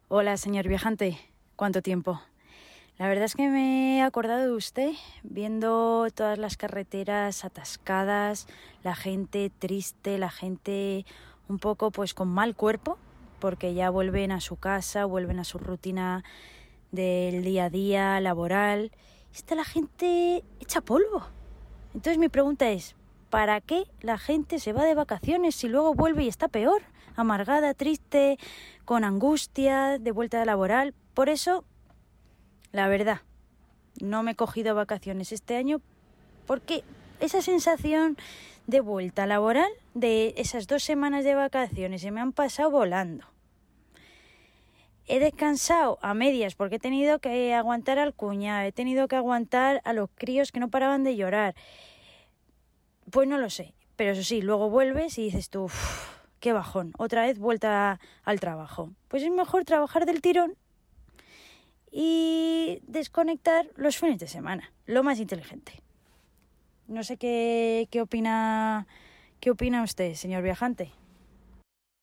Hola, señor viajante. ¿Cuánto tiempo? La verdad es que me he acordado de usted viendo todas las carreteras atascadas, la gente triste, la gente un poco pues con mal cuerpo, porque ya vuelven a su casa, vuelven a su rutina del día a día, laboral. Está la gente hecha polvo. Entonces mi pregunta es, ¿para qué la gente se va de vacaciones si luego vuelve y está peor? Amargada, triste, con angustia, de vuelta laboral. Por eso, la verdad, no me he cogido vacaciones este año porque esa sensación de vuelta laboral, de esas 2 semanas de vacaciones, se me han pasado volando. He descansado a medias porque he tenido que aguantar al cuñado, he tenido que aguantar a los críos que no paraban de llorar. Pues no lo sé, pero eso sí, luego vuelves y dices tú, qué bajón, otra vez vuelta al trabajo. Pues es mejor trabajar del tirón y desconectar los fines de semana, lo más inteligente. No sé qué opina usted, señor viajante.